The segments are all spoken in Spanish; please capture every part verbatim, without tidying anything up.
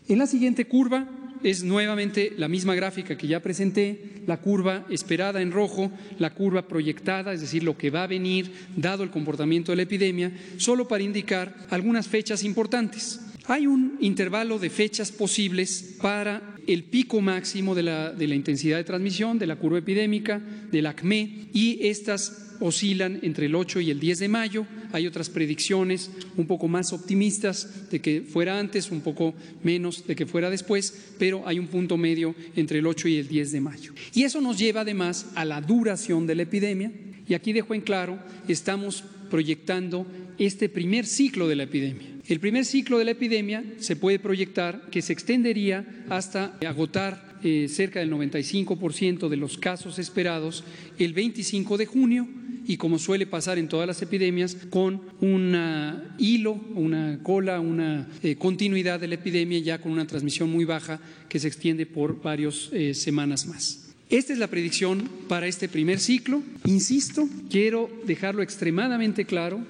En la siguiente curva es nuevamente la misma gráfica que ya presenté, la curva esperada en rojo, la curva proyectada, es decir, lo que va a venir dado el comportamiento de la epidemia, solo para indicar algunas fechas importantes. Hay un intervalo de fechas posibles para el pico máximo de la, de la intensidad de transmisión, de la curva epidémica, del ACME, y estas oscilan entre el ocho y el diez de mayo. Hay otras predicciones un poco más optimistas de que fuera antes, un poco menos de que fuera después, pero hay un punto medio entre el ocho y el diez de mayo. Y eso nos lleva además a la duración de la epidemia, y aquí dejo en claro, estamos proyectando este primer ciclo de la epidemia. El primer ciclo de la epidemia se puede proyectar que se extendería hasta agotar eh, cerca del noventa y cinco por ciento de los casos esperados el veinticinco de junio, y como suele pasar en todas las epidemias, con un hilo, una cola, una eh, continuidad de la epidemia ya con una transmisión muy baja que se extiende por varias eh, semanas más. Esta es la predicción para este primer ciclo. Insisto, quiero dejarlo extremadamente claro,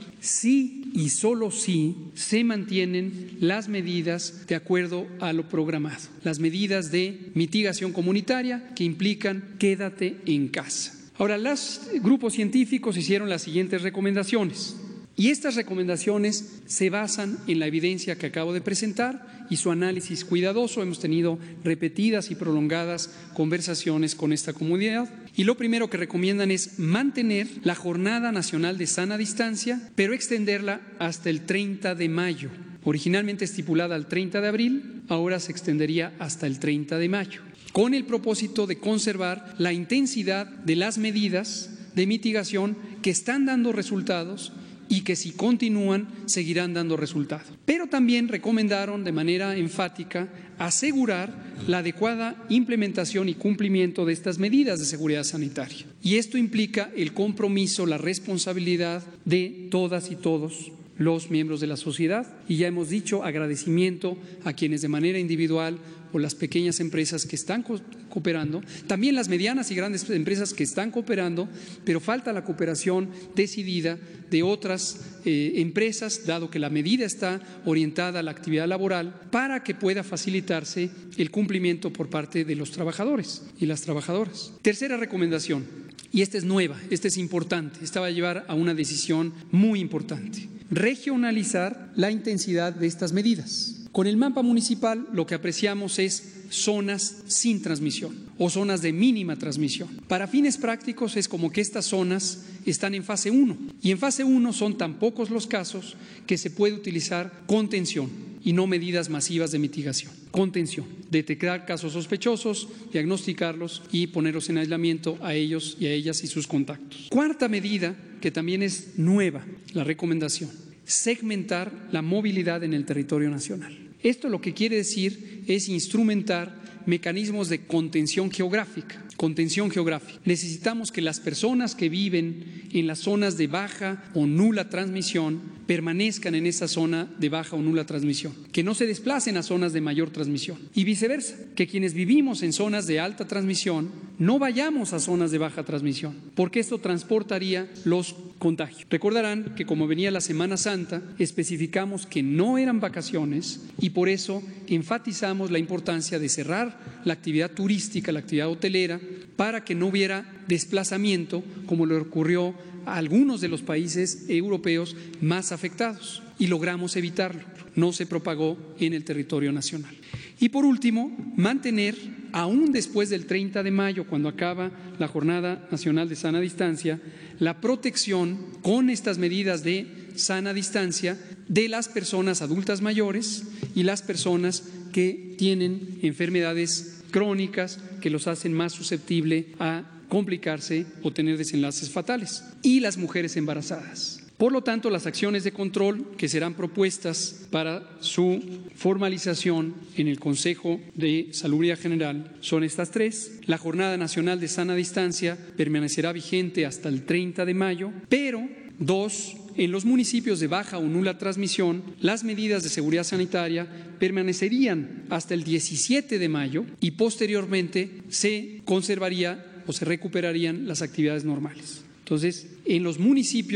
si y solo si se mantienen las medidas de acuerdo a lo programado, las medidas de mitigación comunitaria que implican quédate en casa. Ahora, los grupos científicos hicieron las siguientes recomendaciones, y estas recomendaciones se basan en la evidencia que acabo de presentar y su análisis cuidadoso. Hemos tenido repetidas y prolongadas conversaciones con esta comunidad, y lo primero que recomiendan es mantener la Jornada Nacional de Sana Distancia, pero extenderla hasta el treinta de mayo. Originalmente estipulada al treinta de abril, ahora se extendería hasta el treinta de mayo, con el propósito de conservar la intensidad de las medidas de mitigación que están dando resultados y que si continúan seguirán dando resultados. Pero también recomendaron de manera enfática asegurar la adecuada implementación y cumplimiento de estas medidas de seguridad sanitaria. Y esto implica el compromiso, la responsabilidad de todas y todos los miembros de la sociedad, y ya hemos dicho agradecimiento a quienes de manera individual o las pequeñas empresas que están co cooperando, también las medianas y grandes empresas que están cooperando, pero falta la cooperación decidida de otras eh, empresas, dado que la medida está orientada a la actividad laboral, para que pueda facilitarse el cumplimiento por parte de los trabajadores y las trabajadoras. Tercera recomendación, y esta es nueva, esta es importante, esta va a llevar a una decisión muy importante: regionalizar la intensidad de estas medidas. Con el mapa municipal lo que apreciamos es zonas sin transmisión o zonas de mínima transmisión. Para fines prácticos es como que estas zonas están en fase uno, y en fase uno son tan pocos los casos que se puede utilizar contención y no medidas masivas de mitigación. Contención, detectar casos sospechosos, diagnosticarlos y ponerlos en aislamiento a ellos y a ellas y sus contactos. Cuarta medida, que también es nueva, la recomendación: segmentar la movilidad en el territorio nacional. Esto lo que quiere decir es instrumentar mecanismos de contención geográfica. Contención geográfica. Necesitamos que las personas que viven en las zonas de baja o nula transmisión permanezcan en esa zona de baja o nula transmisión, que no se desplacen a zonas de mayor transmisión, y viceversa, que quienes vivimos en zonas de alta transmisión no vayamos a zonas de baja transmisión, porque esto transportaría los contagios. Recordarán que como venía la Semana Santa, especificamos que no eran vacaciones, y por eso enfatizamos la importancia de cerrar la actividad turística, la actividad hotelera, para que no hubiera desplazamiento como le ocurrió a algunos de los países europeos más afectados, y logramos evitarlo, no se propagó en el territorio nacional. Y por último, mantener, aún después del treinta de mayo, cuando acaba la Jornada Nacional de Sana Distancia, la protección con estas medidas de sana distancia de las personas adultas mayores y las personas que tienen enfermedades crónicas que los hacen más susceptibles a complicarse o tener desenlaces fatales, y las mujeres embarazadas. Por lo tanto, las acciones de control que serán propuestas para su formalización en el Consejo de Salubridad General son estas tres. La Jornada Nacional de Sana Distancia permanecerá vigente hasta el treinta de mayo, pero dos, en los municipios de baja o nula transmisión, las medidas de seguridad sanitaria permanecerían hasta el diecisiete de mayo y posteriormente se conservaría o se recuperarían las actividades normales. Entonces, en los municipios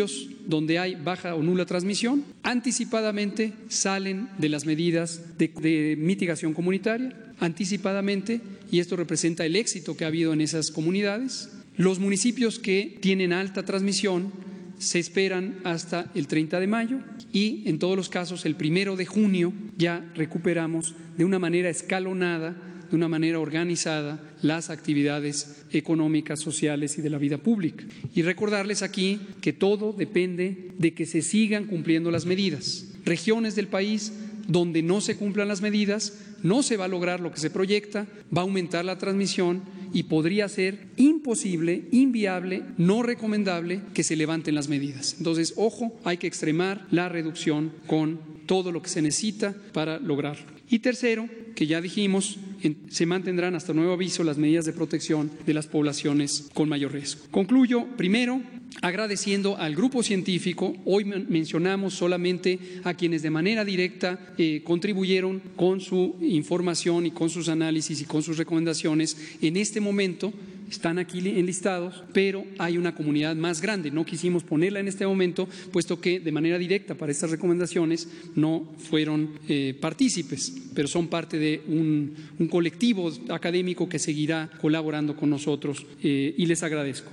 donde hay baja o nula transmisión, anticipadamente salen de las medidas de, de mitigación comunitaria, anticipadamente, y esto representa el éxito que ha habido en esas comunidades. Los municipios que tienen alta transmisión se esperan hasta el treinta de mayo y en todos los casos el primero de junio ya recuperamos de una manera escalonada, de una manera organizada, las actividades económicas, sociales y de la vida pública. Y recordarles aquí que todo depende de que se sigan cumpliendo las medidas. Regiones del país donde no se cumplan las medidas, no se va a lograr lo que se proyecta, va a aumentar la transmisión y podría ser imposible, inviable, no recomendable que se levanten las medidas. Entonces, ojo, hay que extremar la reducción con todo lo que se necesita para lograrlo. Y tercero, que ya dijimos, en, se mantendrán hasta nuevo aviso las medidas de protección de las poblaciones con mayor riesgo. Concluyo, primero, agradeciendo al grupo científico. Hoy mencionamos solamente a quienes de manera directa eh, contribuyeron con su información y con sus análisis y con sus recomendaciones. En este momento están aquí enlistados, pero hay una comunidad más grande. No quisimos ponerla en este momento, puesto que de manera directa para estas recomendaciones no fueron eh, partícipes, pero son parte de un, un colectivo académico que seguirá colaborando con nosotros eh, y les agradezco.